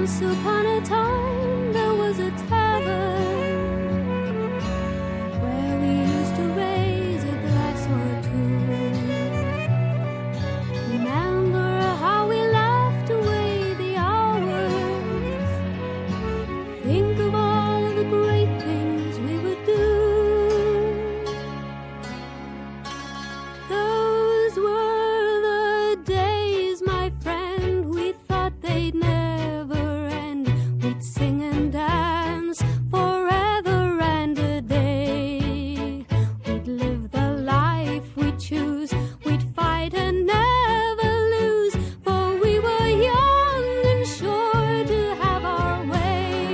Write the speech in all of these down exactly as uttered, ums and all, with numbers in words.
Once upon a time there was a tavern where we used to raise a glass or two. Remember how we laughed away the hours. Think of all the great things we would do. Those were the days, my friend, we thought they'd never end. We'd sing and dance forever and a day. We'd live the life we choose. We'd fight and never lose, for we were young and sure to have our way.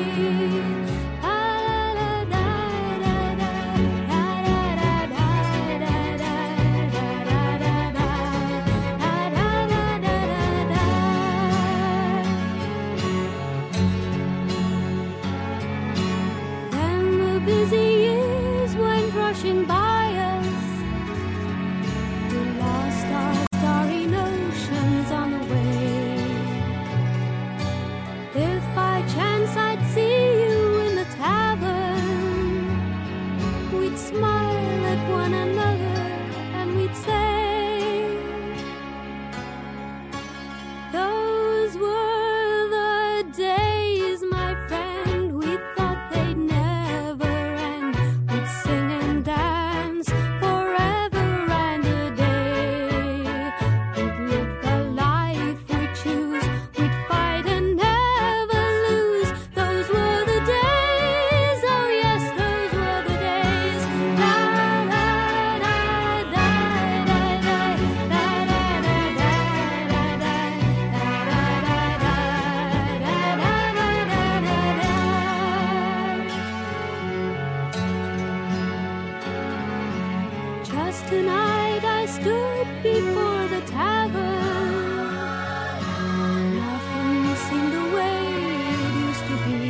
Then the busy years went rushing by us. We lost our starry notions on the way. If by chance I'd see you in the tavern, we'd smile at one another and we'd say, those were the days, my friend, we thought they'd never end. We'd sing and dance forever and a day. We'd live the life we choose. We'd fight and never lose. Those were the days, oh yes, those were the days. La la la la la la la Just tonight I stood before the tavern. Nothing seemed the way it used to be.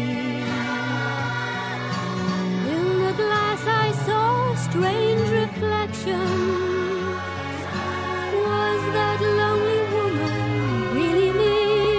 In the glass I saw strange reflections. Was that lonely woman really me?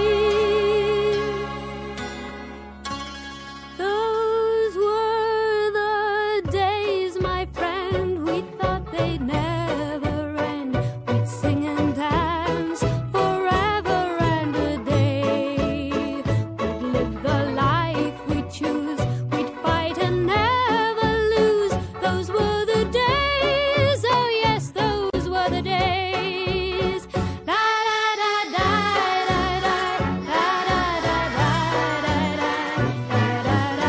Those were the days, my friend, we thought they'd never end. We'd sing and dance forever and a day. We'd live the life we choose. We'd fight and never lose. Those were the days, oh yes, those were the days. La la da da da da da da da da da da da da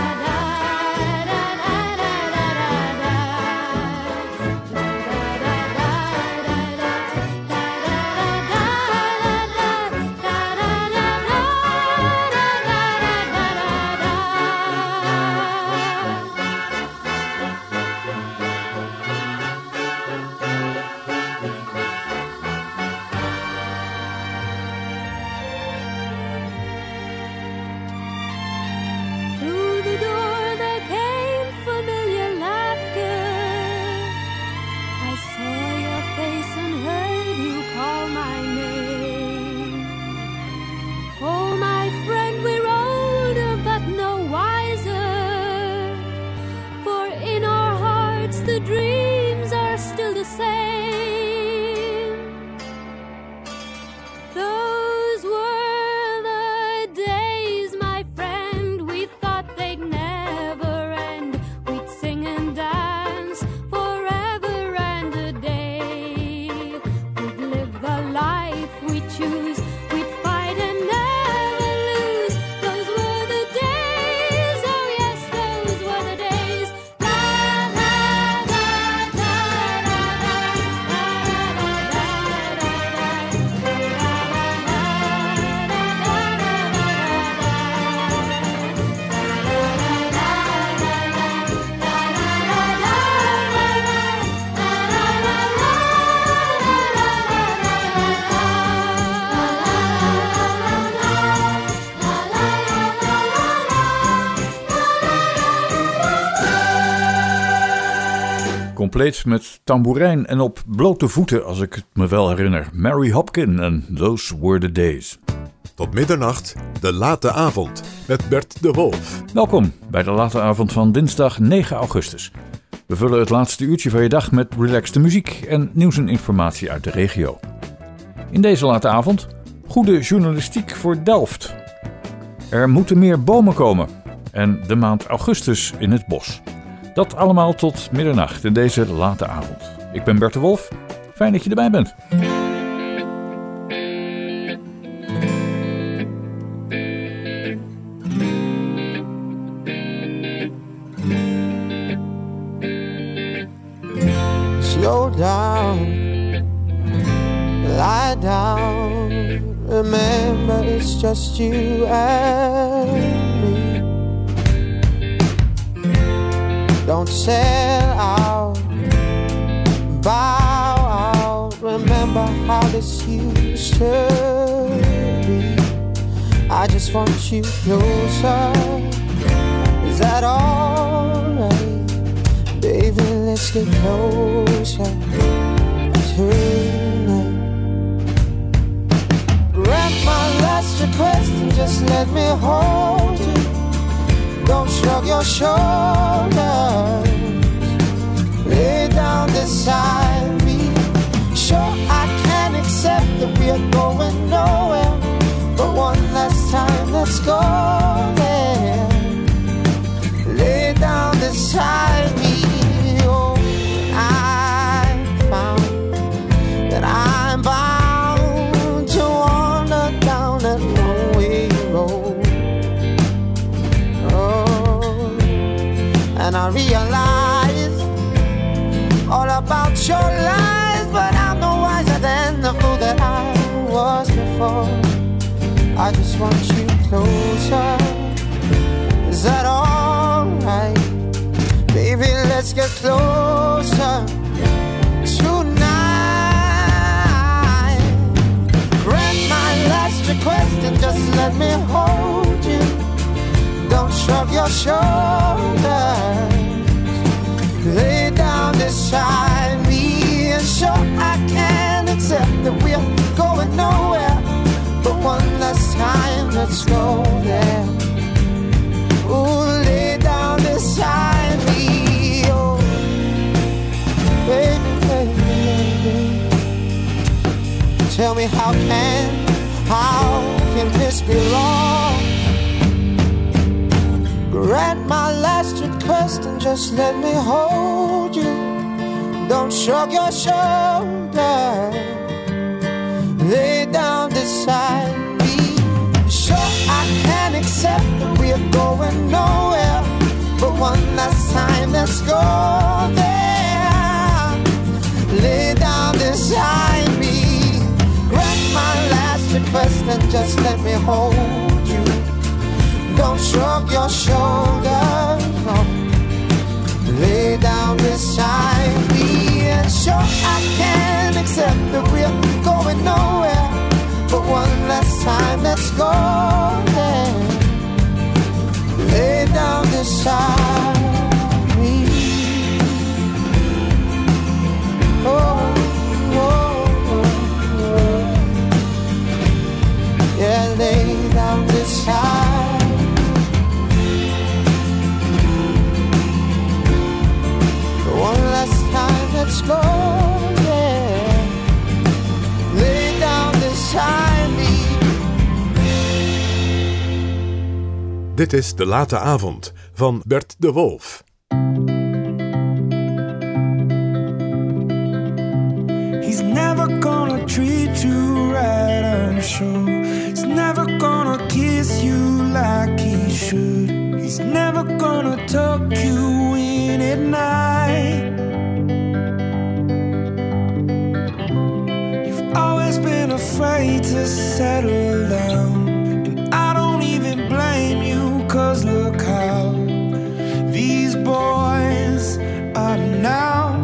Through the door there came familiar laughter. I saw your face and heard you call my name. Oh, my friend, we're older but no wiser, for in our hearts the dreams are still the same. Those were the days, my friend, we thought they'd never end. We'd sing and dance forever and a day. We'd live the life we choose. We'd fight and never lose. Those were the days, oh yes, those were the days. La la la la la la Compleet met tamboerijn en op blote voeten, als ik het me wel herinner. Mary Hopkin en Those Were the Days. Tot middernacht, de late avond met Bert de Wolf. Welkom bij de late avond van dinsdag negen augustus. We vullen het laatste uurtje van je dag met relaxte muziek en nieuws en informatie uit de regio. In deze late avond goede journalistiek voor Delft. Er moeten meer bomen komen en de maand augustus in het bos. Dat allemaal tot middernacht in deze late avond. Ik ben Bert de Wolf. Fijn dat je erbij bent. Slow down, lie down. Remember it's just you and me. Don't sell out, bow out. Remember how this used to be. I just want you closer. Is that alright? Baby, let's get closer tonight. Grant my last request and just let me hold you. Don't shrug your shoulders. Lay down beside me. Sure, I can accept that we're going nowhere, but one last time, let's go there. Lay down beside me. Oh, I found that I'm bound to wander down that lonely road. Oh, and I realize all about your lies, but I'm no wiser than the fool that I was before. I just want you closer. Is that alright? Baby, let's get closer tonight. Grant my last request and just let me hold you. Don't shrug your shoulders. Lay down beside me. And sure, I can accept that we're going nowhere, but one last time, let's go there. Ooh, lay down beside me. Oh, baby, baby, baby. Tell me how can, how can this be wrong? Grant my last request and just let me hold you. Don't shrug your shoulders. Lay down beside me. Sure, I can accept that we're going nowhere, but one last time, let's go there. Lay down beside me. Grant my last request and just let me hold you. Don't shrug your shoulders, no. Lay down beside me. And sure, I can accept that we're going nowhere, but one last time, let's go there. Lay down beside me. Oh, oh, oh, oh. Yeah, lay down beside. One last time, let's go there. Lay down beside me. Dit is de late avond van Bert de Wolf. He's never gonna treat you right, I'm sure. He's never gonna kiss you like he should. He's never gonna tuck you in at night. You've always been afraid to settle down, and I don't even blame you, 'cause look how these boys are now.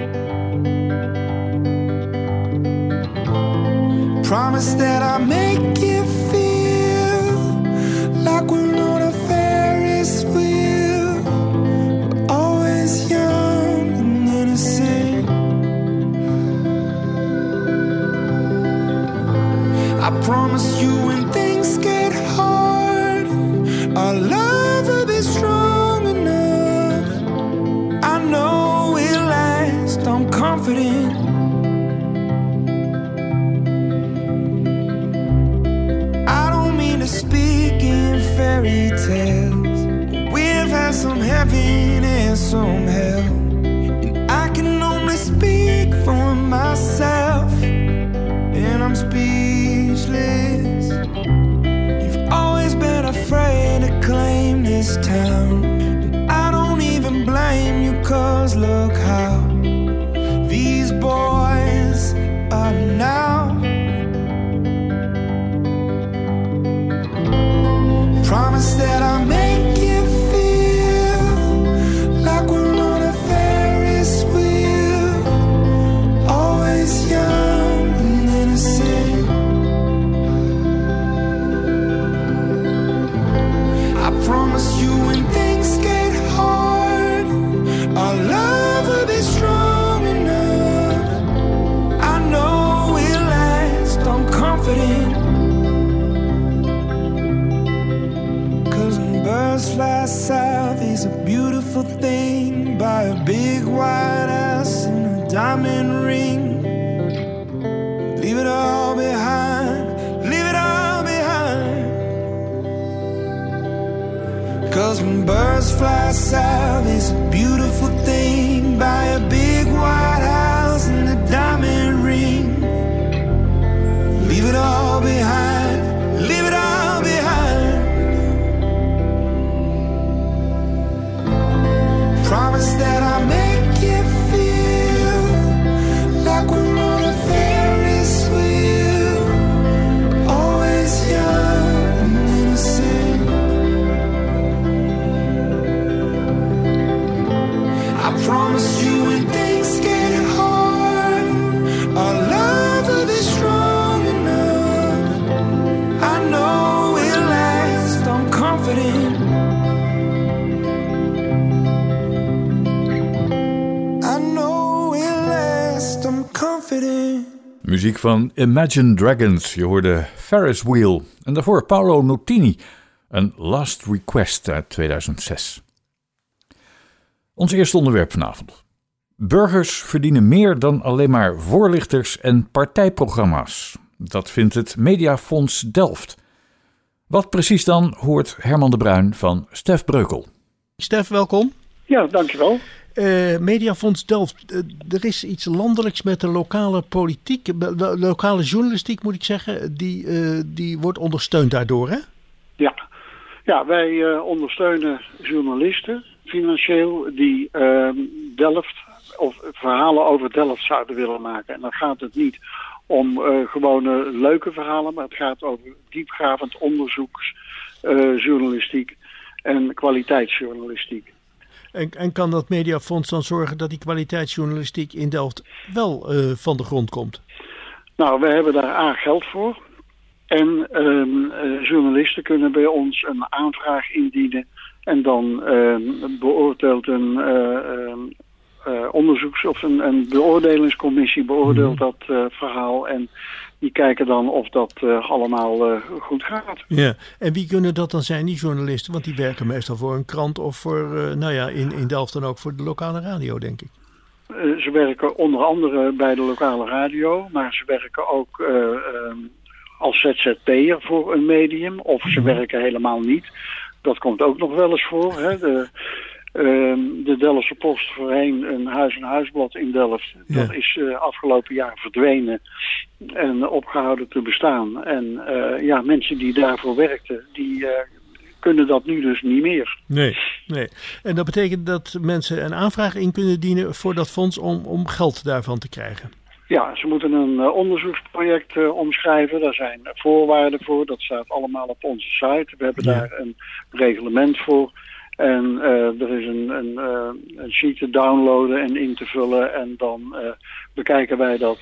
Promise that I'll make you feel like we're on a Ferris wheel. We're always young and innocent. I promise you when things fairy tales. We've had some heaven and some hell, and I can only speak for myself, and I'm speechless. You've always been afraid to claim this town, and I don't even blame you, 'cause look how these boys are now. Promise that I'll make you feel like we're on a Ferris wheel, always young and innocent. I promise you when things get hard, our love will be strong enough. I know we'll last, I'm confident. Birds fly south is a beautiful thing, by a big white house and a diamond ring. Leave it all behind, leave it all behind. 'Cause when birds fly south is a beautiful thing, by a big white house and a diamond ring. Leave it all behind, leave it all behind. Promise that I'll make you feel like we're on a Ferris wheel, always young and innocent. I promise you when things get hard, our love will be strong enough. I know we'll last, I'm confident. Muziek van Imagine Dragons, je hoorde Ferris Wheel. En daarvoor Paolo Nutini, een Last Request uit tweeduizend zes. Ons eerste onderwerp vanavond. Burgers verdienen meer dan alleen maar voorlichters en partijprogramma's. Dat vindt het Mediafonds Delft. Wat precies dan, hoort Herman de Bruin van Stef Breukel. Stef, welkom. Ja, dankjewel. Uh, Mediafonds Delft, uh, er is iets landelijks met de lokale politiek, de lokale journalistiek moet ik zeggen, die, uh, die wordt ondersteund daardoor, hè? Ja, ja wij uh, ondersteunen journalisten financieel die uh, Delft of verhalen over Delft zouden willen maken. En dan gaat het niet om uh, gewone leuke verhalen, maar het gaat over diepgravend onderzoeksjournalistiek uh, en kwaliteitsjournalistiek. En, en kan dat Mediafonds dan zorgen dat die kwaliteitsjournalistiek in Delft wel uh, van de grond komt? Nou, we hebben daar A geld voor. En um, uh, journalisten kunnen bij ons een aanvraag indienen. En dan uh, beoordeelt een uh, uh, onderzoeks- of een, een beoordelingscommissie beoordeelt dat uh, verhaal. En die kijken dan of dat uh, allemaal uh, goed gaat. Ja, en wie kunnen dat dan zijn, die journalisten? Want die werken meestal voor een krant of voor, uh, nou ja, in, in Delft dan ook voor de lokale radio, denk ik. Uh, ze werken onder andere bij de lokale radio, maar ze werken ook uh, uh, als Z Z P'er voor een medium. Of ze werken helemaal niet. Dat komt ook nog wel eens voor. Hè? De, uh, de Delftse Post, voorheen een huis-en-huisblad in Delft. Ja. Dat is uh, afgelopen jaar verdwenen en opgehouden te bestaan. En uh, ja, mensen die daarvoor werkten, die uh, kunnen dat nu dus niet meer. Nee, nee. En dat betekent dat mensen een aanvraag in kunnen dienen voor dat fonds om, om geld daarvan te krijgen? Ja, ze moeten een uh, onderzoeksproject uh, omschrijven. Daar zijn voorwaarden voor. Dat staat allemaal op onze site. We hebben ja. daar een reglement voor. En uh, er is een, een, uh, een sheet te downloaden en in te vullen. En dan uh, bekijken wij dat.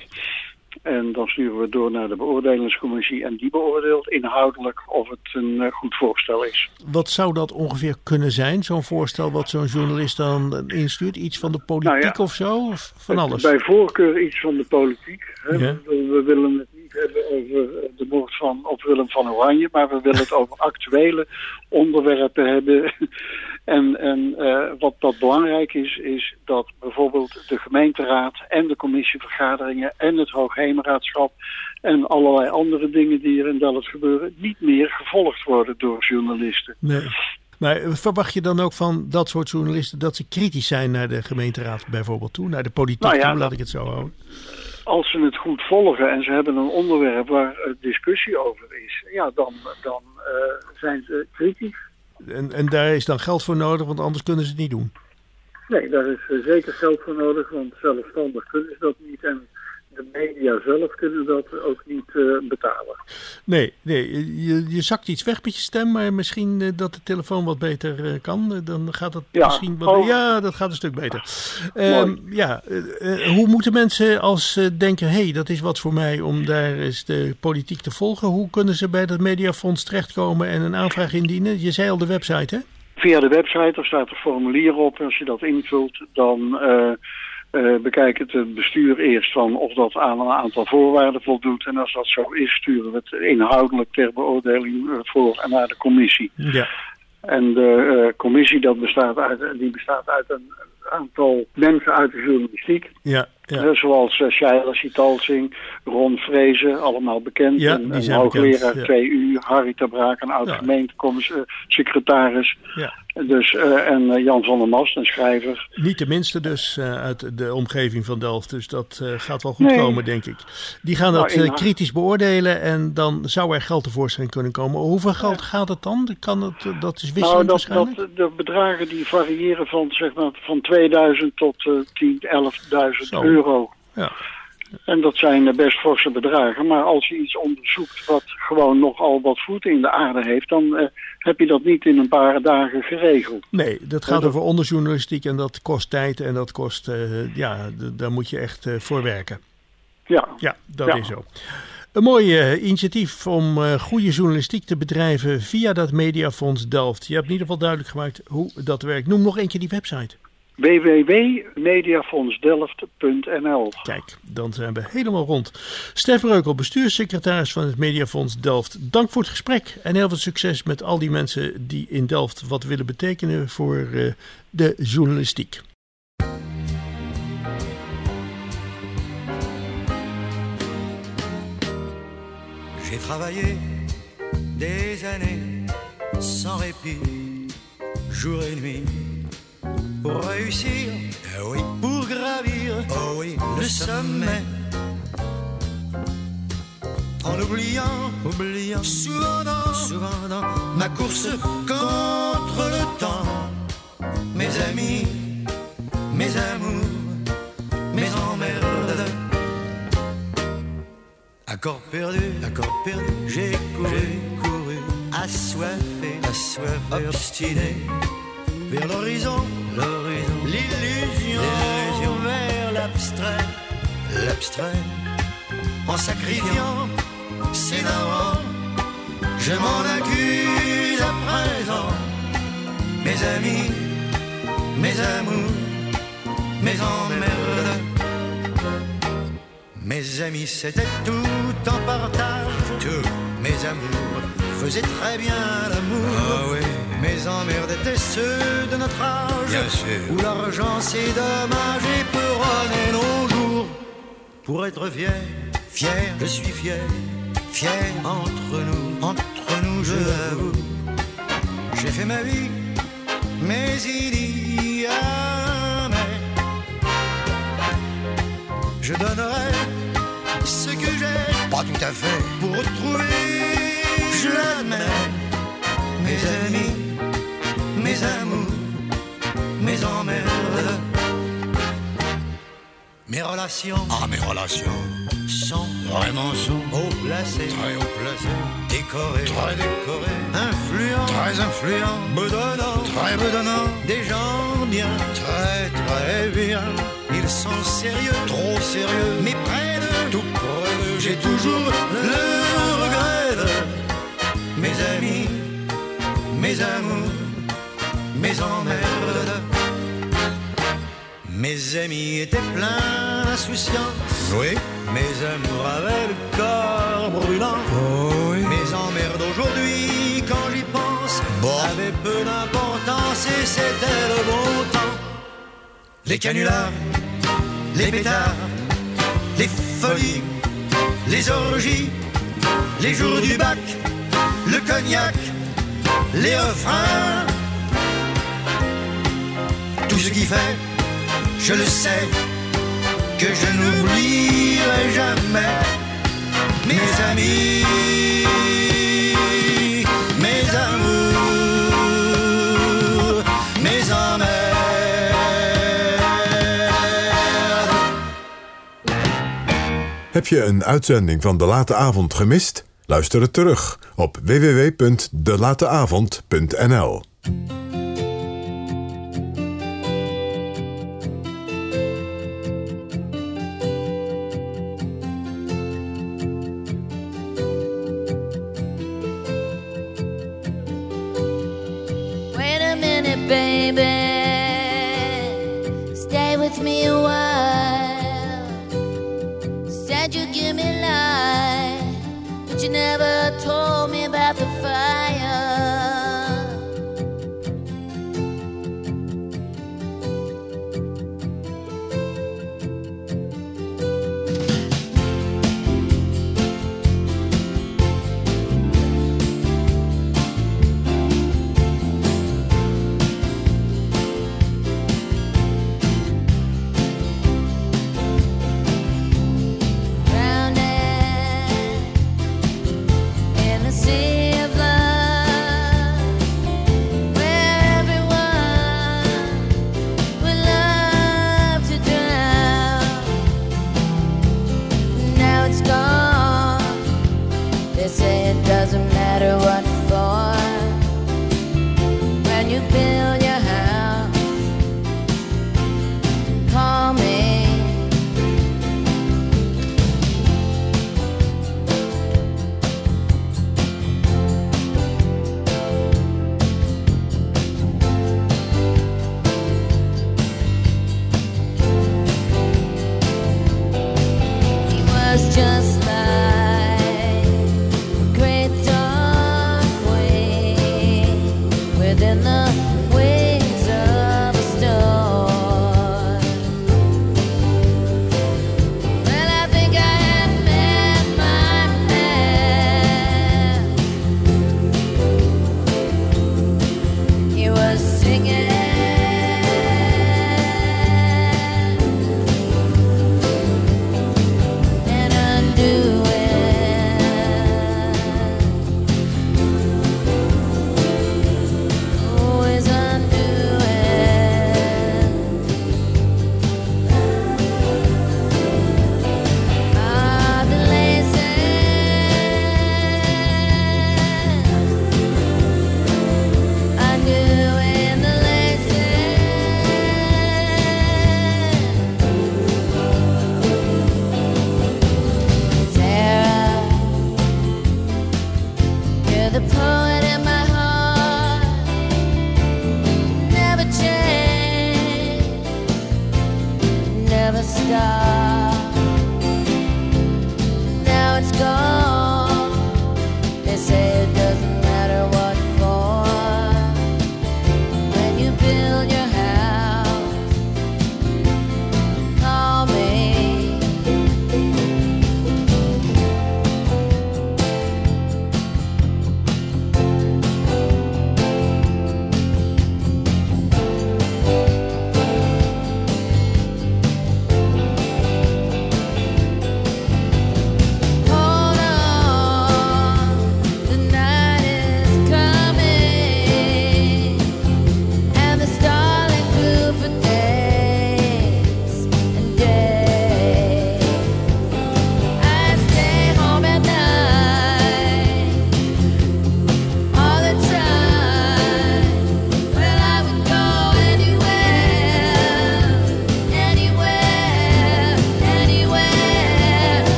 En dan sturen we het door naar de beoordelingscommissie. En die beoordeelt inhoudelijk of het een uh, goed voorstel is. Wat zou dat ongeveer kunnen zijn? Zo'n voorstel wat zo'n journalist dan instuurt? Iets van de politiek nou ja, of zo? Of van alles? Bij voorkeur iets van de politiek. Hè? Ja. We, we willen het niet niet hebben over de moord van op Willem van Oranje, maar we willen het over actuele onderwerpen hebben. en en uh, wat dat belangrijk is, is dat bijvoorbeeld de gemeenteraad en de commissievergaderingen en het Hoogheemraadschap en allerlei andere dingen die er in Delft gebeuren niet meer gevolgd worden door journalisten. Nee. Maar verwacht je dan ook van dat soort journalisten dat ze kritisch zijn naar de gemeenteraad bijvoorbeeld toe, naar de politiek nou ja, toe, laat ik het zo houden? Als ze het goed volgen en ze hebben een onderwerp waar discussie over is, ja, dan, dan uh, zijn ze kritisch. En, en daar is dan geld voor nodig, want anders kunnen ze het niet doen? Nee, daar is uh, zeker geld voor nodig, want zelfstandig kunnen ze dat niet en de media zelf kunnen dat ook niet uh, betalen. Nee, nee je, je zakt iets weg met je stem, maar misschien uh, dat de telefoon wat beter uh, kan. Uh, dan gaat het ja, misschien wat oh. Ja, dat gaat een stuk beter. Uh, ja, uh, uh, hoe moeten mensen als ze uh, denken, hé, hey, dat is wat voor mij om daar eens de politiek te volgen. Hoe kunnen ze bij dat Mediafonds terechtkomen en een aanvraag indienen? Je zei al de website, hè? Via de website, er staat een formulier op. Als je dat invult, dan Uh, Uh, bekijk het bestuur eerst van of dat aan een aantal voorwaarden voldoet. En als dat zo is, sturen we het inhoudelijk ter beoordeling voor en naar de commissie. Ja. En de uh, commissie dat bestaat uit, die bestaat uit een aantal mensen uit de journalistiek. Ja, ja. Uh, zoals uh, Shaila Sitalsing, Ron Vrezen, allemaal bekend. Ja, en, en hoogleraar ja. T U, Harry Terbraak, een oud-gemeentesecretaris. Ja. Dus, uh, en uh, Jan van der Mast, een schrijver. Niet de minste dus uh, uit de omgeving van Delft. Dus dat uh, gaat wel goed nee. komen, denk ik. Die gaan dat uh, kritisch beoordelen en dan zou er geld tevoorschijn kunnen komen. Hoeveel geld ja. gaat het dan? Kan het, uh, dat is wisselend nou, dat, waarschijnlijk? Dat, de bedragen die variëren van, zeg maar, van tweeduizend tot uh, tien, elfduizend euro. Ja. En dat zijn best forse bedragen. Maar als je iets onderzoekt wat gewoon nogal wat voeten in de aarde heeft, dan uh, heb je dat niet in een paar dagen geregeld. Nee, dat gaat over onderjournalistiek en dat kost tijd en dat kost, uh, ja, d- daar moet je echt uh, voor werken. Ja. Ja, dat ja. is zo. Een mooi uh, initiatief om uh, goede journalistiek te bedrijven via dat Mediafonds Delft. Je hebt in ieder geval duidelijk gemaakt hoe dat werkt. Noem nog een keer die website. w w w punt mediafondsdelft punt n l. Kijk, dan zijn we helemaal rond. Stef Reukel, bestuurssecretaris van het Mediafonds Delft. Dank voor het gesprek en heel veel succes met al die mensen die in Delft wat willen betekenen voor uh, de journalistiek. J'ai travaillé des années sans répit, jour et nuit. Pour réussir, eh oui, pour gravir, oh oui, le sommet. En oubliant, oubliant, souvent dans, souvent dans ma course contre le temps. Mes amis, mes amours, mes emmerdes. Accord perdu, accord perdu, j'ai couru, j'ai couru, assoiffé, assoiffé, obstiné. Vers l'horizon, l'horizon, l'illusion, l'illusion, vers l'abstrait, l'abstrait. En sacrifiant ses narrants, je m'en accuse à présent. Mes amis, mes amours, mes emmerdes. Mes amis, c'était tout en partage, tous mes amours faisaient très bien l'amour. Ah oui. Mes emmerdes étaient ceux de notre âge, bien sûr, où l'argent c'est dommage et peut runner nos jours. Pour être fier, fier, je suis fier, fier entre nous, entre nous, je l'avoue. J'ai fait ma vie, mais il y a mais je donnerai ce que j'ai, pas tout à fait, pour retrouver, je l'admets, mes amis, mes amours, mes emmerdes. Mes relations, ah mes relations, sont vraiment sont haut placées, très haut placées, décorées, très décorées, influents, très influents, bedonnants, très bedonnants, des gens bien, très très bien. Ils sont sérieux, trop sérieux, mais près de tout près de, j'ai toujours le regret de mes amis, mes amours, mes emmerdes. Mes amis étaient pleins d'insouciance, oui, Mes amours avaient le corps brûlant. Oh oui. Mes emmerdes aujourd'hui, quand j'y pense, bon. avaient peu d'importance et c'était le bon temps. Les canulars, les pétards, les folies, les orgies, les jours du bac, le cognac, les refrains. Tout ce qui fait, je le sais, que je n'oublierai jamais mes amis, mes amours, mes emmerdes. Heb je een uitzending van De Late Avond gemist? Luister het terug op w w w punt de late avond punt n l. Wait a minute, baby. Stay with me a while. Said you give me life, but you never told me about the fire.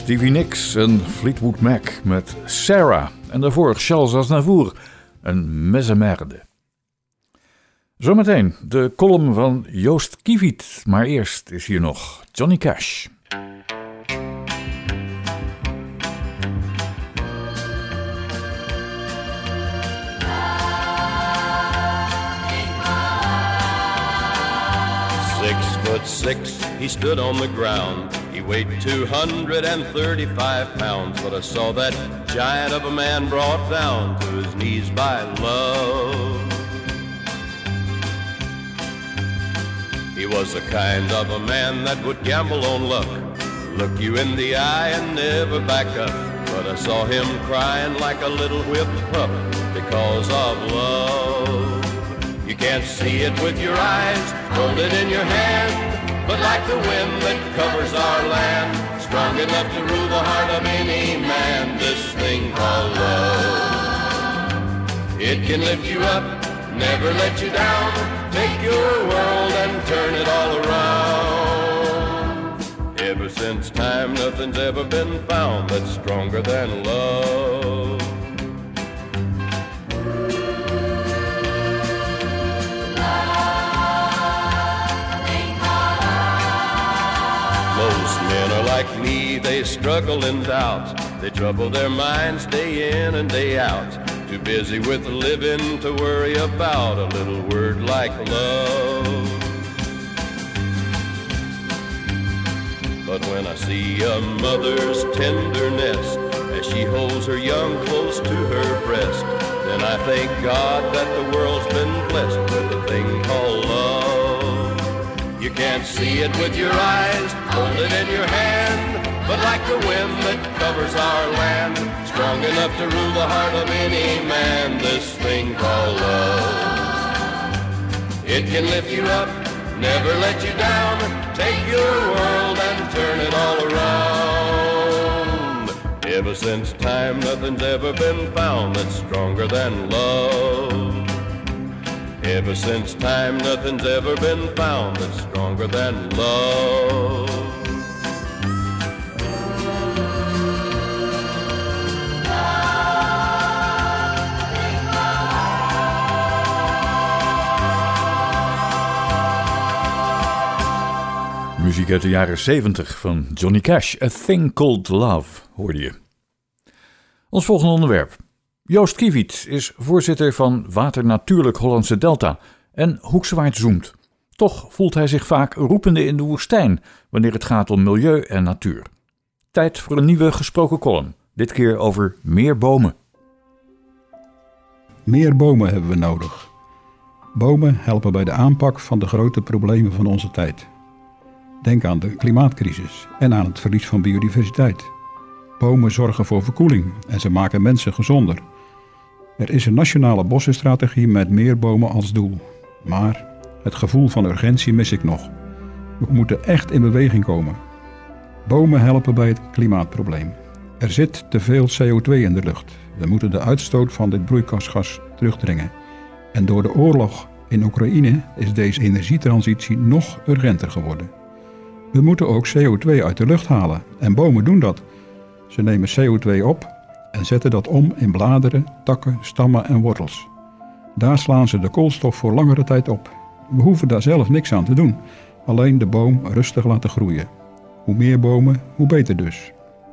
Stevie Nicks en Fleetwood Mac met Sarah. En daarvoor Charles Aznavour en Mesmerde. Zometeen de column van Joost Kieviet. Maar eerst is hier nog Johnny Cash. Six foot six, he stood on the ground. He weighed two hundred thirty-five pounds. But I saw that giant of a man brought down to his knees by love. He was the kind of a man that would gamble on luck, look you in the eye and never back up. But I saw him crying like a little whipped pup because of love. You can't see it with your eyes, hold it in your hand, but like the wind that covers our land, strong enough to rule the heart of any man, this thing called love. It can lift you up, never let you down, take your world and turn it all around. Ever since time, nothing's ever been found that's stronger than love. Most men are like me, they struggle in doubt. They trouble their minds day in and day out. Too busy with living to worry about a little word like love. But when I see a mother's tenderness as she holds her young close to her breast, then I thank God that the world's been blessed with a thing called love. You can't see it with your eyes, hold it in your hand, but like the wind that covers our land, strong enough to rule the heart of any man, this thing called love. It can lift you up, never let you down, take your world and turn it all around. Ever since time, nothing's ever been found that's stronger than love. Ever since time, nothing's ever been found that's stronger than love. Muziek uit de jaren zeventig van Johnny Cash, A Thing Called Love, hoorde je. Ons volgende onderwerp. Joost Kieviet is voorzitter van Water Natuurlijk Hollandse Delta en hoekswaard zoemt. Toch voelt hij zich vaak roepende in de woestijn wanneer het gaat om milieu en natuur. Tijd voor een nieuwe gesproken column, dit keer over meer bomen. Meer bomen hebben we nodig. Bomen helpen bij de aanpak van de grote problemen van onze tijd. Denk aan de klimaatcrisis en aan het verlies van biodiversiteit. Bomen zorgen voor verkoeling en ze maken mensen gezonder. Er is een nationale bossenstrategie met meer bomen als doel. Maar het gevoel van urgentie mis ik nog. We moeten echt in beweging komen. Bomen helpen bij het klimaatprobleem. Er zit te veel C O twee in de lucht. We moeten de uitstoot van dit broeikasgas terugdringen. En door de oorlog in Oekraïne is deze energietransitie nog urgenter geworden. We moeten ook C O twee uit de lucht halen en bomen doen dat. Ze nemen C O twee op en zetten dat om in bladeren, takken, stammen en wortels. Daar slaan ze de koolstof voor langere tijd op. We hoeven daar zelf niks aan te doen, alleen de boom rustig laten groeien. Hoe meer bomen, hoe beter dus.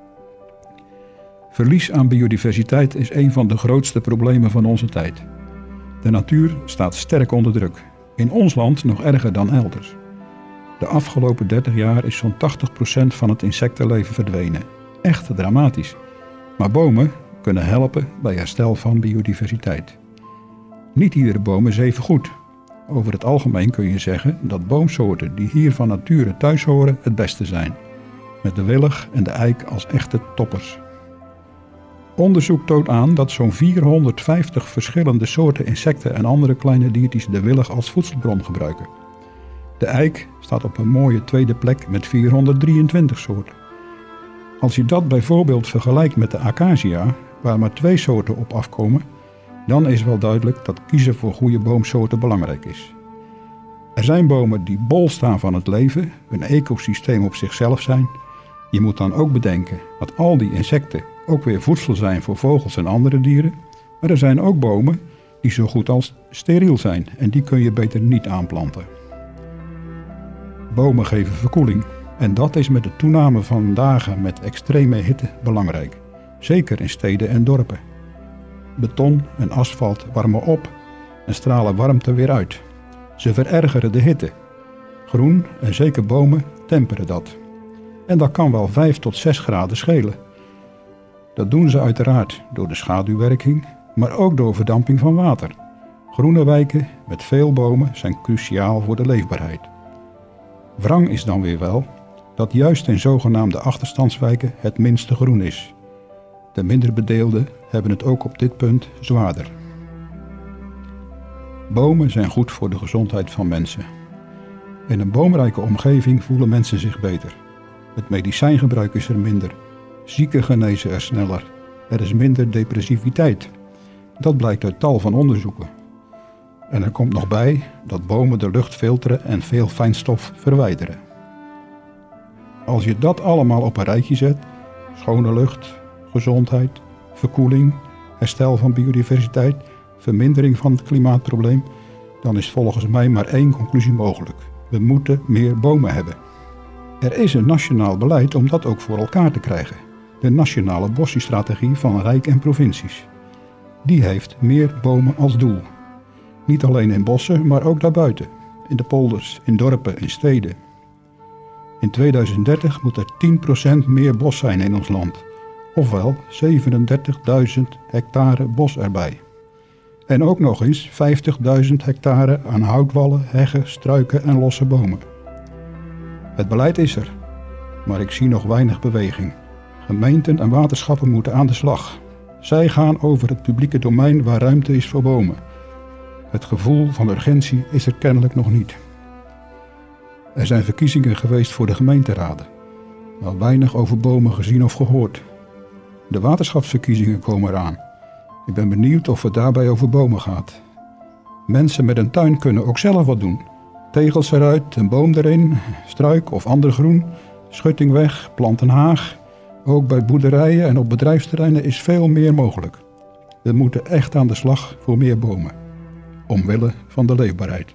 Verlies aan biodiversiteit is een van de grootste problemen van onze tijd. De natuur staat sterk onder druk. In ons land nog erger dan elders. De afgelopen dertig jaar is zo'n tachtig procent van het insectenleven verdwenen. Echt dramatisch. Maar bomen kunnen helpen bij herstel van biodiversiteit. Niet iedere boom is even goed. Over het algemeen kun je zeggen dat boomsoorten die hier van nature thuis horen het beste zijn. Met de willig en de eik als echte toppers. Onderzoek toont aan dat zo'n vierhonderdvijftig verschillende soorten insecten en andere kleine diertjes de willig als voedselbron gebruiken. De eik staat op een mooie tweede plek met vierhonderddrieëntwintig soorten. Als je dat bijvoorbeeld vergelijkt met de acacia, waar maar twee soorten op afkomen, dan is wel duidelijk dat kiezen voor goede boomsoorten belangrijk is. Er zijn bomen die bol staan van het leven, een ecosysteem op zichzelf zijn, Je moet dan ook bedenken dat al die insecten ook weer voedsel zijn voor vogels en andere dieren. Maar er zijn ook bomen die zo goed als steriel zijn en die kun je beter niet aanplanten. Bomen geven verkoeling en dat is met de toename van dagen met extreme hitte belangrijk. Zeker in steden en dorpen. Beton en asfalt warmen op en stralen warmte weer uit. Ze verergeren de hitte. Groen en zeker bomen temperen dat. En dat kan wel vijf tot zes graden schelen. Dat doen ze uiteraard door de schaduwwerking, maar ook door verdamping van water. Groene wijken met veel bomen zijn cruciaal voor de leefbaarheid. Wrang is dan weer wel dat juist in zogenaamde achterstandswijken het minste groen is. De minder bedeelden hebben het ook op dit punt zwaarder. Bomen zijn goed voor de gezondheid van mensen. In een boomrijke omgeving voelen mensen zich beter. Het medicijngebruik is er minder. Zieken genezen er sneller. Er is minder depressiviteit. Dat blijkt uit tal van onderzoeken. En er komt nog bij dat bomen de lucht filteren en veel fijnstof verwijderen. Als je dat allemaal op een rijtje zet, schone lucht, gezondheid, verkoeling, herstel van biodiversiteit, vermindering van het klimaatprobleem, dan is volgens mij maar één conclusie mogelijk. We moeten meer bomen hebben. Er is een nationaal beleid om dat ook voor elkaar te krijgen. De Nationale Bossenstrategie van Rijk en provincies. Die heeft meer bomen als doel. Niet alleen in bossen, maar ook daarbuiten. In de polders, in dorpen, in steden. In tweeduizend dertig moet er tien procent meer bos zijn in ons land. Ofwel zevenendertigduizend hectare bos erbij. En ook nog eens vijftigduizend hectare aan houtwallen, heggen, struiken en losse bomen. Het beleid is er, maar ik zie nog weinig beweging. Gemeenten en waterschappen moeten aan de slag. Zij gaan over het publieke domein waar ruimte is voor bomen. Het gevoel van urgentie is er kennelijk nog niet. Er zijn verkiezingen geweest voor de gemeenteraden, maar weinig over bomen gezien of gehoord. De waterschapsverkiezingen komen eraan. Ik ben benieuwd of het daarbij over bomen gaat. Mensen met een tuin kunnen ook zelf wat doen. Tegels eruit, een boom erin, struik of ander groen, schutting weg, plant een haag. Ook bij boerderijen en op bedrijfsterreinen is veel meer mogelijk. We moeten echt aan de slag voor meer bomen. Omwille van de leefbaarheid.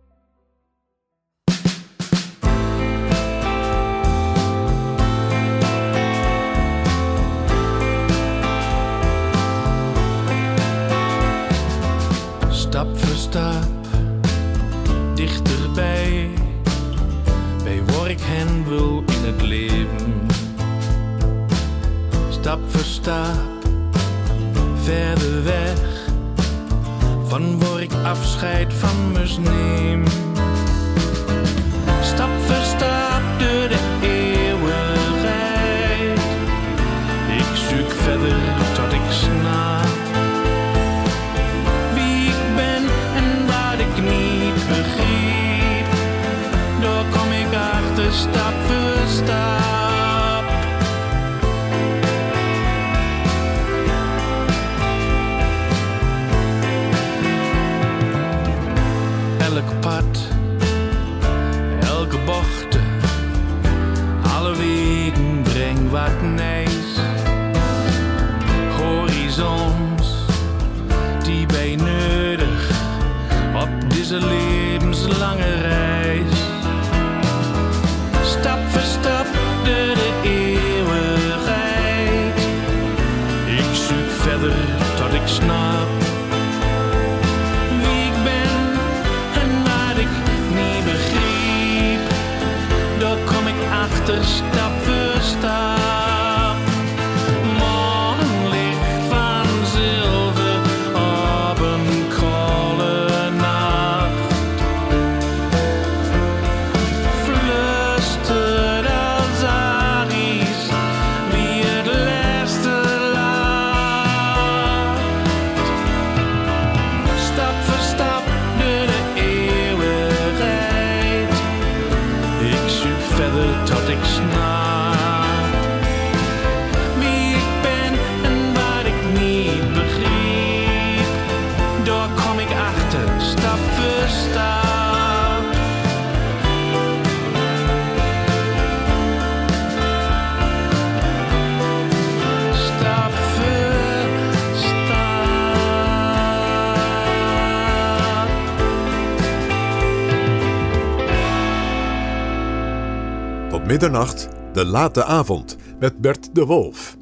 Stap voor stap, dichterbij, bij waar ik heen wil in het leven. Stap voor stap, verder weg, van waar ik afscheid van moest nemen. Stap voor stap door de eeuwigheid, ik zoek verder tot ik snap wie ik ben en wat ik niet begreep. Daar kom ik achter stap voor stap. Elk pad, elke bocht, alle wegen breng wat nijs. Horizons die bij nodig op deze levenslange reis. Stap voor stap door de eeuwigheid, ik zoek verder tot ik snap wie ik ben en wat ik niet begreep. Daar kom ik achter stap voor stap. Morgenlicht van zilver op een koude nacht, flustert als Aries wie het laatste lacht. Stap voor stap door de eeuwigheid, ik zoek verder tot ik snap middernacht, de late avond met Bert de Wolf.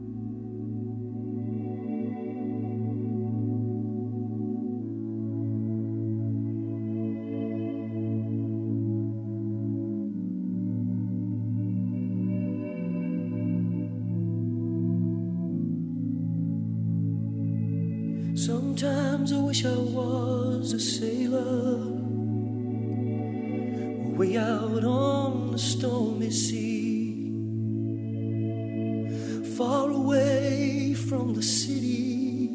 Sometimes I wish I was a sailor, way out on the stormy sea, far away from the city,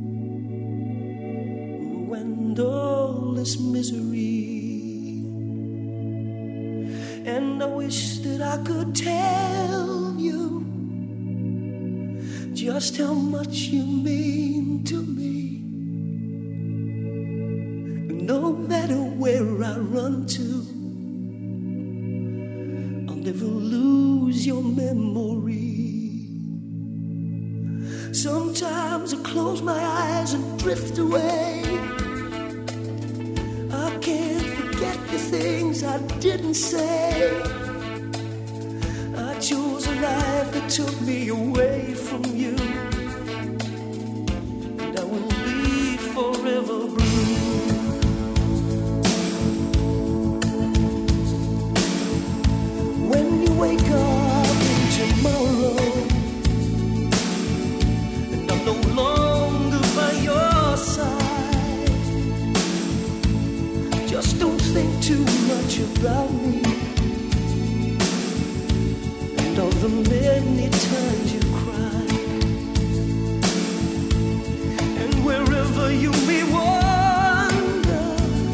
and all this misery. And I wish that I could tell you just how much you mean to me. No matter where I run to, I'll never lose your memory. Sometimes I close my eyes and drift away. I can't forget the things I didn't say. I chose a life that took me away from you, and I will be forever blue. When you wake up in tomorrow and I'm no longer by your side, just don't think too much about me and all the many times you cried. And wherever you may wander,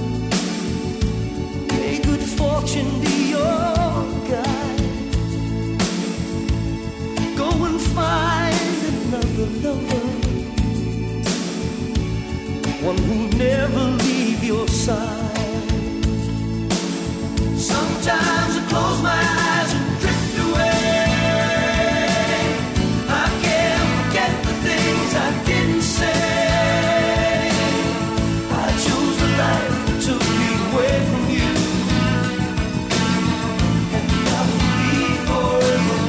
may good fortune be yours. Go and find another lover, one who'll never leave your side. Sometimes I close my eyes and drift away. I can't forget the things I didn't say. I chose a life that took me away from you, and I will be forever.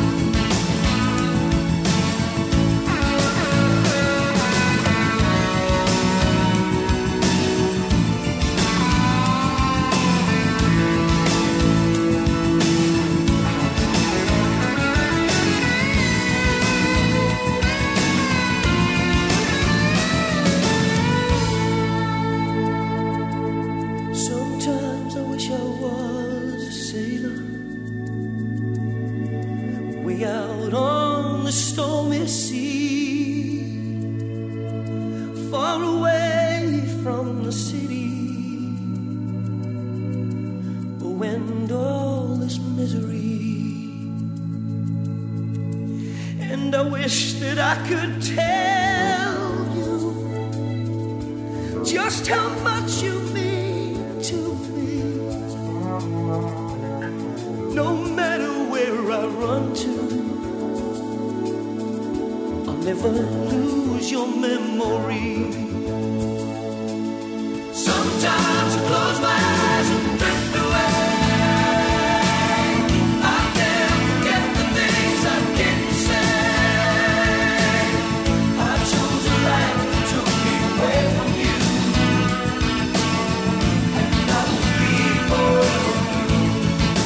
Sometimes I wish I was a sailor, way out on the stormy sea, far away from the city, and all this misery. And I wish that I could tell you just how much you mean to me. No matter where I run to, I'll never lose your memory. Sometimes I close my eyes and drift away. I can't forget the things I didn't say. I chose a life that took me away from you, and I will be forever blue.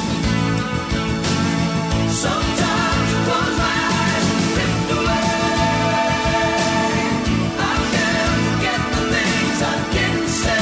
Sometimes I close my eyes and drift away. I can't forget the things I didn't say.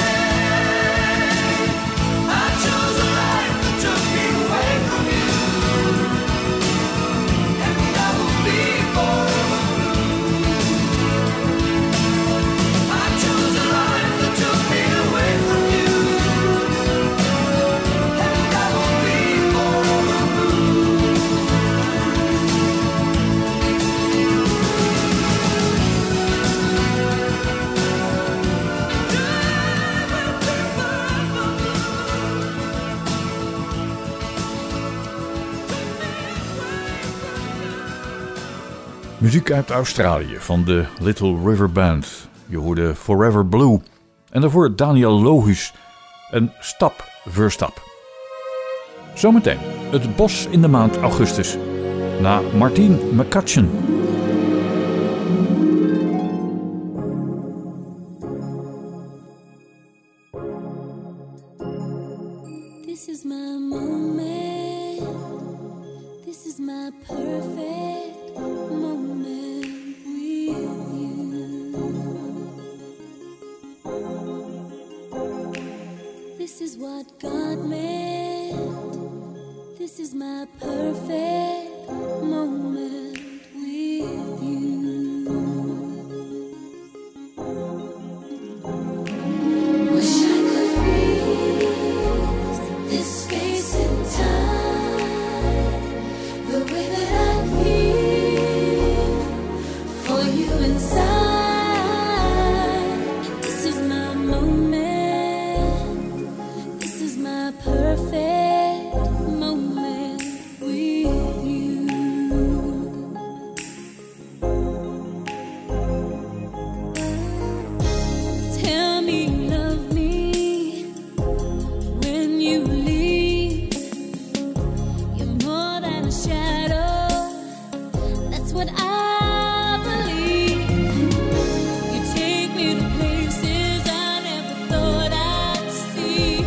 Muziek uit Australië van de Little River Band. Je hoorde Forever Blue. En daarvoor Daniel Lohus en Stap voor Stap. Zometeen Het bos in de maand augustus. Na Martine McCutcheon. This is my moment. This is my perfect moment with you. This is what God meant. This is my perfect moment with you. Wish I could freeze this space and time, the way that I feel for you inside. This is my moment. This is my perfect moment with you. Tell me you love me when you leave. You're more than a shadow. That's what I believe. You take me to places I never thought I'd see.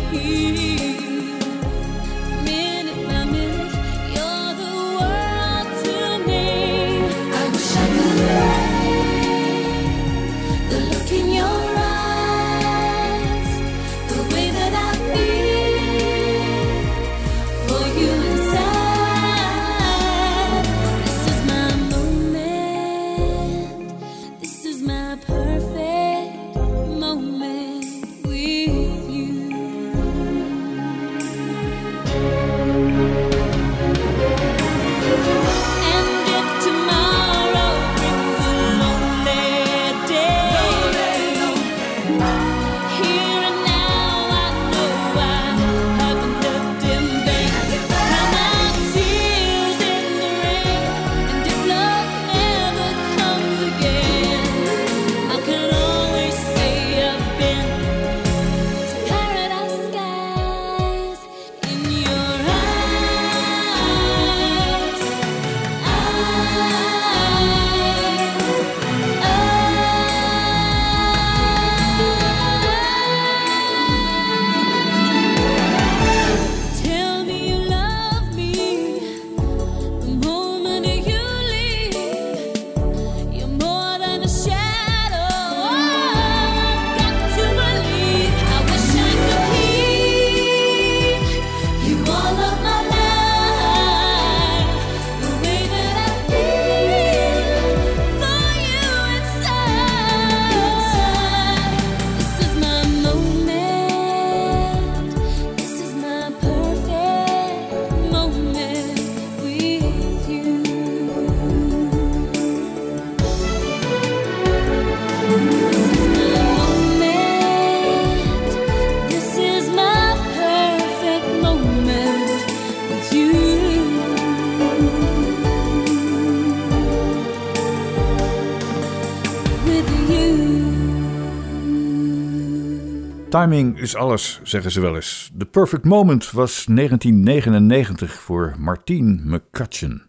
Minute by minute, you're the world to me. I wish I could write the look in your eyes, the way that I feel for you inside. This is my moment. This is my perfect moment with you. And if tomorrow brings a lonely day, here and now I know I haven't lived in vain. Count my tears in the rain, and if love never comes again, I can always say I've been to paradise skies in your eyes, eyes. Tell me you love me the moment you leave. You're more than a shadow. I've got to believe. I wish I could keep you all of my life, the way that I feel for you inside. This is my moment. This is my perfect moment with you. This is my perfect moment with you. With you. Timing is alles, zeggen ze wel eens. The Perfect Moment was negentien negenennegentig voor Martine McCutcheon.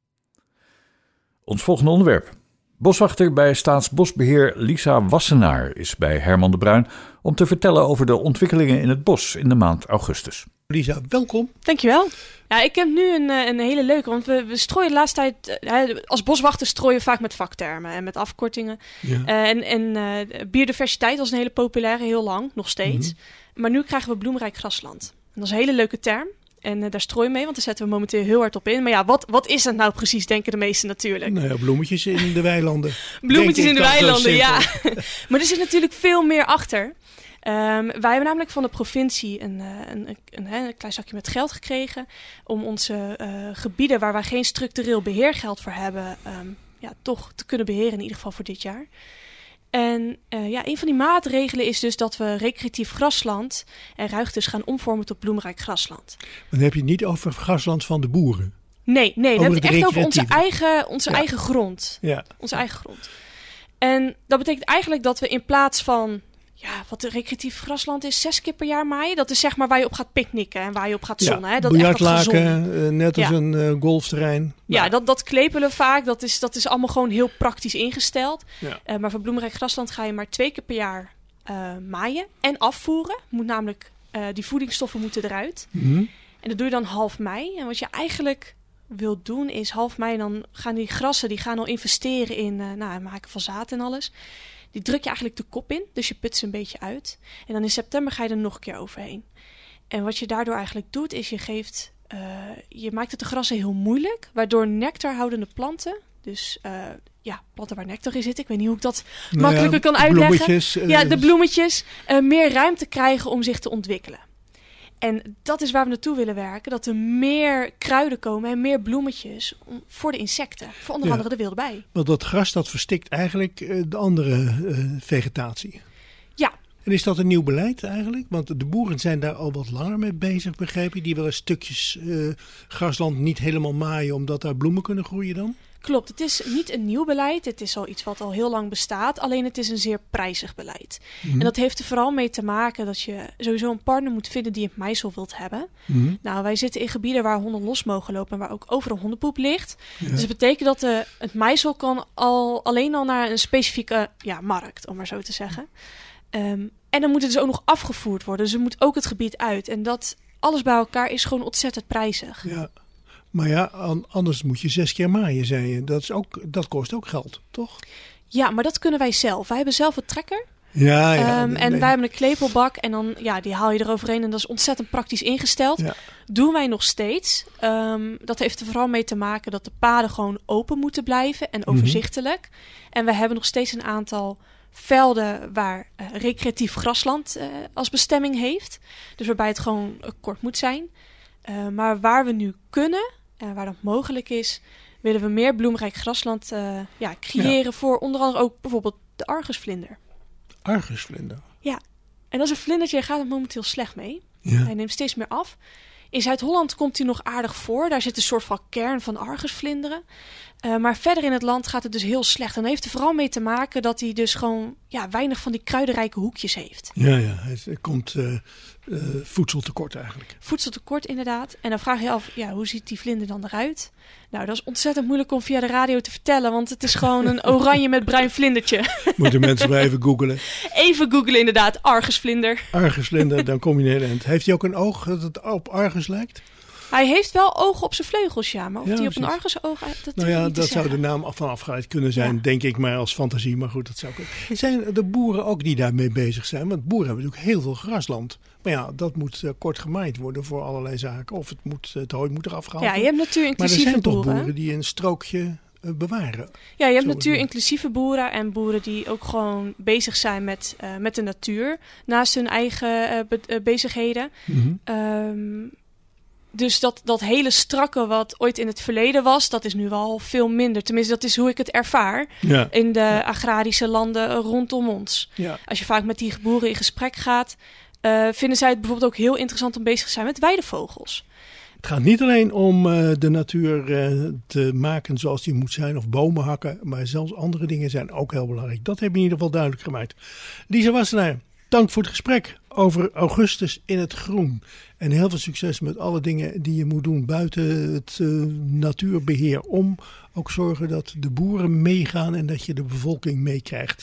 Ons volgende onderwerp. Boswachter bij Staatsbosbeheer Lisa Wassenaar is bij Herman de Bruin om te vertellen over de ontwikkelingen in het bos in de maand augustus. Lisa, welkom. Dankjewel. Ja, ik heb nu een, eh, een hele leuke, want we, we strooien de laatste tijd, eh, als boswachter strooien we vaak met vaktermen en met afkortingen. Ja. Eh, en en eh, biodiversiteit was een hele populaire, heel lang, nog steeds. Mhm. Maar nu krijgen we bloemrijk grasland. En dat is een hele leuke term. En uh, daar strooien we mee, want daar zetten we momenteel heel hard op in. Maar ja, wat, wat is het nou precies, denken de meesten natuurlijk. Nou ja, bloemetjes in de weilanden. Bloemetjes in de Denk ik dan zo weilanden, ja. simpel. Maar er zit natuurlijk veel meer achter. Um, wij hebben namelijk van de provincie een, uh, een, een, een, een klein zakje met geld gekregen om onze uh, gebieden waar wij geen structureel beheergeld voor hebben, um, ja, toch te kunnen beheren, in ieder geval voor dit jaar. En uh, ja, een van die maatregelen is dus dat we recreatief grasland en ruigtes gaan omvormen tot bloemrijk grasland. Dan heb je het niet over grasland van de boeren. Nee, nee, dan Over hebben we het het echt over onze recreatieve. eigen, onze Ja. eigen grond. Ja. Onze eigen grond. En dat betekent eigenlijk dat we in plaats van ja, wat een recreatief grasland is, zes keer per jaar maaien. Dat is zeg maar waar je op gaat picknicken en waar je op gaat zonnen. Ja, hè? Dat echt dat biljartlaken, gezonde. uh, net als Ja. een uh, golfterrein. Ja, dat, dat klepelen vaak. Dat is, dat is allemaal gewoon heel praktisch ingesteld. Ja. Uh, maar voor bloemrijk grasland ga je maar twee keer per jaar uh, maaien en afvoeren. Moet namelijk, uh, die voedingsstoffen moeten eruit. Mm-hmm. En dat doe je dan half mei. En wat je eigenlijk wilt doen is half mei, dan gaan die grassen, die gaan al investeren in uh, nou, het maken van zaad en alles. Die druk je eigenlijk de kop in, dus je put ze een beetje uit. En dan in september ga je er nog een keer overheen. En wat je daardoor eigenlijk doet, is je geeft, uh, je maakt het de grassen heel moeilijk, waardoor nectarhoudende planten, dus uh, ja, planten waar nectar in zit, ik weet niet hoe ik dat Nou makkelijker ja, kan uitleggen. bloemetjes, uh, ja, de bloemetjes uh, meer ruimte krijgen om zich te ontwikkelen. En dat is waar we naartoe willen werken. Dat er meer kruiden komen en meer bloemetjes om, voor de insecten. Voor onder Ja. andere de wilde bij. Want dat gras dat verstikt eigenlijk uh, de andere uh, vegetatie. Ja. En is dat een nieuw beleid eigenlijk? Want de boeren zijn daar al wat langer mee bezig, begreep ik. Die willen stukjes uh, grasland niet helemaal maaien, omdat daar bloemen kunnen groeien dan? Klopt, het is niet een nieuw beleid. Het is al iets wat al heel lang bestaat. Alleen het is een zeer prijzig beleid. Mm-hmm. En dat heeft er vooral mee te maken dat je sowieso een partner moet vinden die het maïsel wilt hebben. Mm-hmm. Nou, wij zitten in gebieden waar honden los mogen lopen en waar ook overal hondenpoep ligt. Ja. Dus dat betekent dat de, het maïsel kan al, alleen al naar een specifieke ja, markt, om maar zo te zeggen. Um, en dan moet het dus ook nog afgevoerd worden. Dus er moet ook het gebied uit. En dat alles bij elkaar is gewoon ontzettend prijzig. Ja. Maar ja, an- anders moet je zes keer maaien, zei je. Dat, is ook, dat kost ook geld, toch? Ja, maar dat kunnen wij zelf. Wij hebben zelf een trekker. Ja, ja. Um, nee. en wij hebben een klepelbak en dan ja, die haal je eroverheen en dat is ontzettend praktisch ingesteld. Ja. Doen wij nog steeds. Um, dat heeft er vooral mee te maken dat de paden gewoon open moeten blijven en overzichtelijk. Mm-hmm. En we hebben nog steeds een aantal velden waar uh, recreatief grasland uh, als bestemming heeft. Dus waarbij het gewoon uh, kort moet zijn. Uh, maar waar we nu kunnen en waar dat mogelijk is, willen we meer bloemrijk grasland uh, ja, creëren ja. voor onder andere ook bijvoorbeeld de argusvlinder. Argusvlinder? Ja, en dat is een vlindertje, daar gaat het momenteel slecht mee. Ja. Hij neemt steeds meer af. In Zuid-Holland komt hij nog aardig voor. Daar zit een soort van kern van argusvlinderen. Uh, maar verder in het land gaat het dus heel slecht. En dat heeft er vooral mee te maken dat hij dus gewoon ja, weinig van die kruidenrijke hoekjes heeft. Ja, ja. Er komt uh, uh, voedseltekort eigenlijk. Voedseltekort inderdaad. En dan vraag je je af, ja, hoe ziet die vlinder dan eruit? Nou, dat is ontzettend moeilijk om via de radio te vertellen. Want het is gewoon een oranje met bruin vlindertje. Moeten mensen maar even googlen. Even googlen inderdaad, argusvlinder. Argusvlinder, dan kom je in het eind. Heeft hij ook een oog dat het op Argus lijkt? Hij heeft wel ogen op zijn vleugels, ja. Maar of ja, hij op precies. een argusoog... Dat nou ja, dat zou de naam af van afgeleid kunnen zijn, ja. denk ik maar als fantasie. Maar goed, dat zou kunnen. Zijn de boeren ook die daarmee bezig zijn? Want boeren hebben natuurlijk heel veel grasland. Maar ja, dat moet uh, kort gemaaid worden voor allerlei zaken. Of het, moet, het hooi moet eraf gehaald worden. Ja, je hebt natuurinclusieve boeren. Maar er zijn boeren. toch boeren die een strookje uh, bewaren? Ja, je hebt natuurinclusieve boeren en boeren die ook gewoon bezig zijn met, uh, met de natuur. Naast hun eigen uh, be- uh, bezigheden. Mm-hmm. Um, Dus dat, dat hele strakke wat ooit in het verleden was, dat is nu wel veel minder. Tenminste, dat is hoe ik het ervaar ja. in de agrarische landen rondom ons. Ja. Als je vaak met die boeren in gesprek gaat, uh, vinden zij het bijvoorbeeld ook heel interessant om bezig te zijn met weidevogels. Het gaat niet alleen om uh, de natuur uh, te maken zoals die moet zijn of bomen hakken, maar zelfs andere dingen zijn ook heel belangrijk. Dat heb je in ieder geval duidelijk gemaakt. Lisa Wassenaar, dank voor het gesprek over augustus in het groen. En heel veel succes met alle dingen die je moet doen buiten het uh, natuurbeheer om. Ook zorgen dat de boeren meegaan en dat je de bevolking meekrijgt.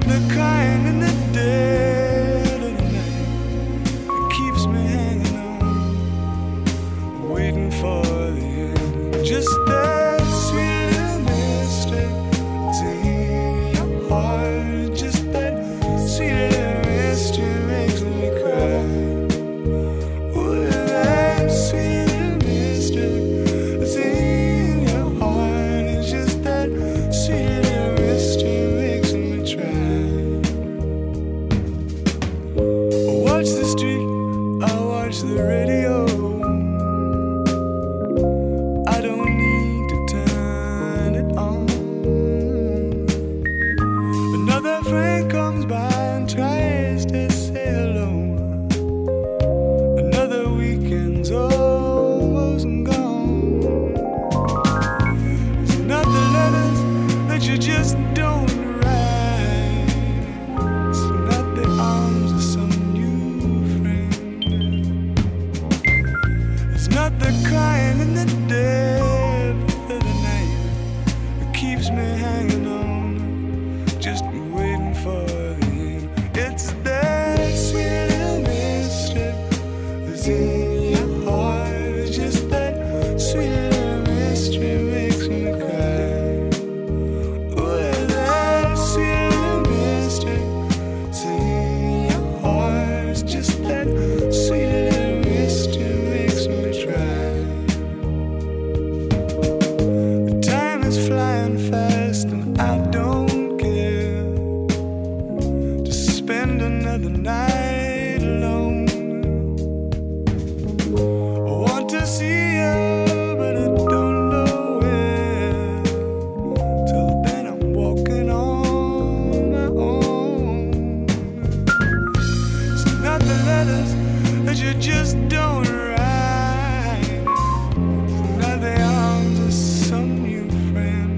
the kind in the dead of the night that keeps me hanging on, waiting for the end. Just that sweet little mystery that's in your heart. Just that sweet little mystery makes me cry. Oh, that sweet little mystery that's in your heart. It's just that sweet little mystery makes me try. I watch the street, I watch the radio. I don't need to turn it on. Another friend comes by and tries to say hello. Another weekend's almost gone. It's not the letters that you just don't write. It's not the arms of some new friend. It's not the crying in the depth of the night that keeps me hanging on, just waiting for the end. It's that sweet little mystery that's in your heart. It's just that sweet little mystery makes me cry. Oh, that sweet little mystery that's in your heart. It's just that sweet little mystery makes me try. The time is flying fast and I don't care to spend another night alone. I want to see you, but I don't know where. Till then I'm walking on my own. It's not the letters that you just don't write. It's not the arms of some new friend.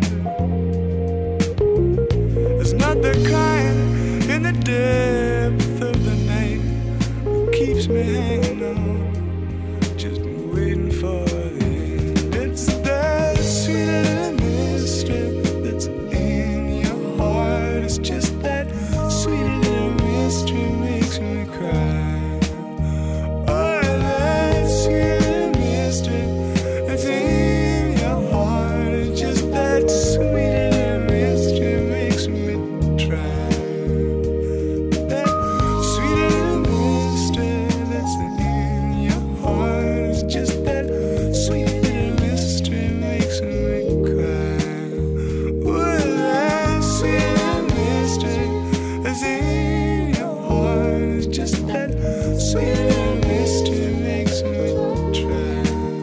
It's not the kind in the depth of the night that keeps me hanging on, just waiting for the end. It's that sweet little mystery that's in your heart. It's just that sweet little mystery makes me cry. Oh, that sweet little mystery that's in your heart. It's just that sweet little mystery makes me try. That sweet little mystery that's in your heart. It's just that sweet little mystery makes me cry. Oh, that sweet little mystery that's in your heart. It's just that sweet little mystery makes me try.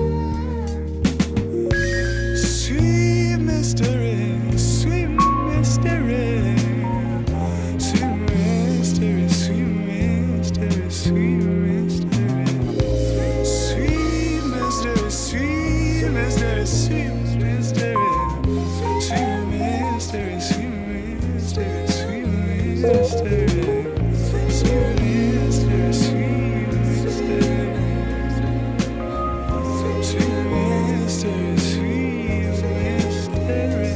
Sweet mystery, sweet mystery, sweet mystery, sweet mystery, sweet mystery, sweet mystery, sweet mystery, sweet mystery, sweet mystery, sweet mystery, sweet mystery, sweet mystery, sweet mystery. Sweet mystery, sweet mystery,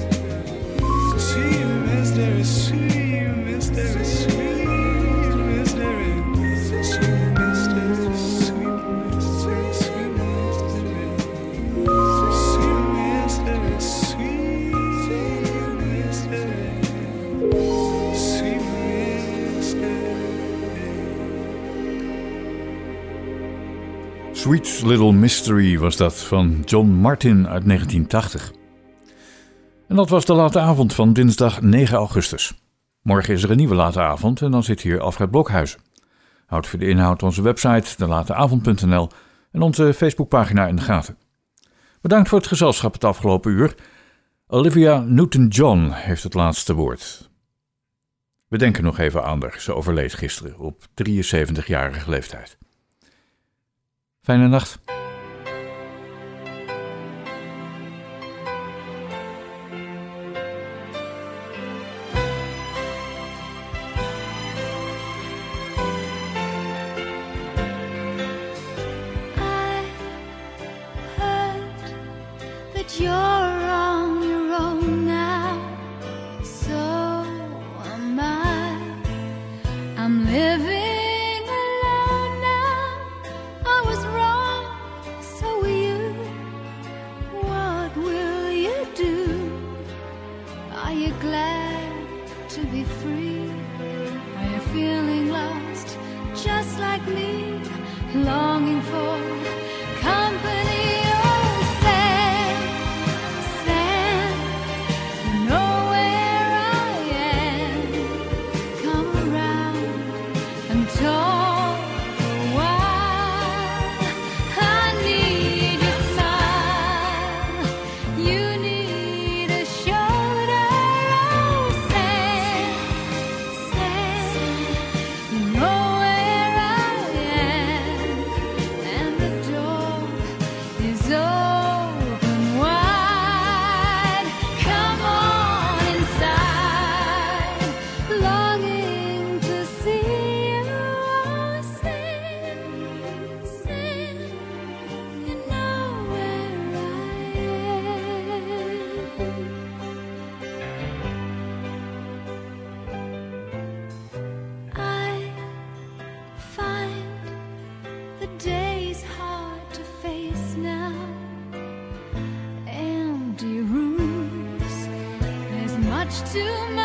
sweet mystery, sweet mystery, sweet mystery, sweet mystery, sweet mystery, sweet mystery, sweet mystery, sweet mystery, sweet mystery. Sweet Little Mystery was dat van John Martin uit negentien tachtig. En dat was de late avond van dinsdag negen augustus. Morgen is er een nieuwe late avond en dan zit hier Alfred Blokhuizen. Houd voor de inhoud onze website de late avond punt n l en onze Facebookpagina in de gaten. Bedankt voor het gezelschap het afgelopen uur. Olivia Newton-John heeft het laatste woord. We denken nog even aan haar. Ze overleed gisteren op drieënzeventigjarige leeftijd. Fijne nacht. That you're on your own now, so am I. living alone now. I was wrong, so were you. What will you do? Are you glad to be free? Are you feeling lost, just like me, longing for company? Oh, Sam, Sam, you know where I am. Come around and talk a while. I need your smile. You need a shoulder. Oh, Sam, Sam, you know where I am. And the door is open wide. Come on inside, longing to see you. Oh, Sam, Sam, you know where I am. I find the day's hard to face now. Empty rooms, there's much too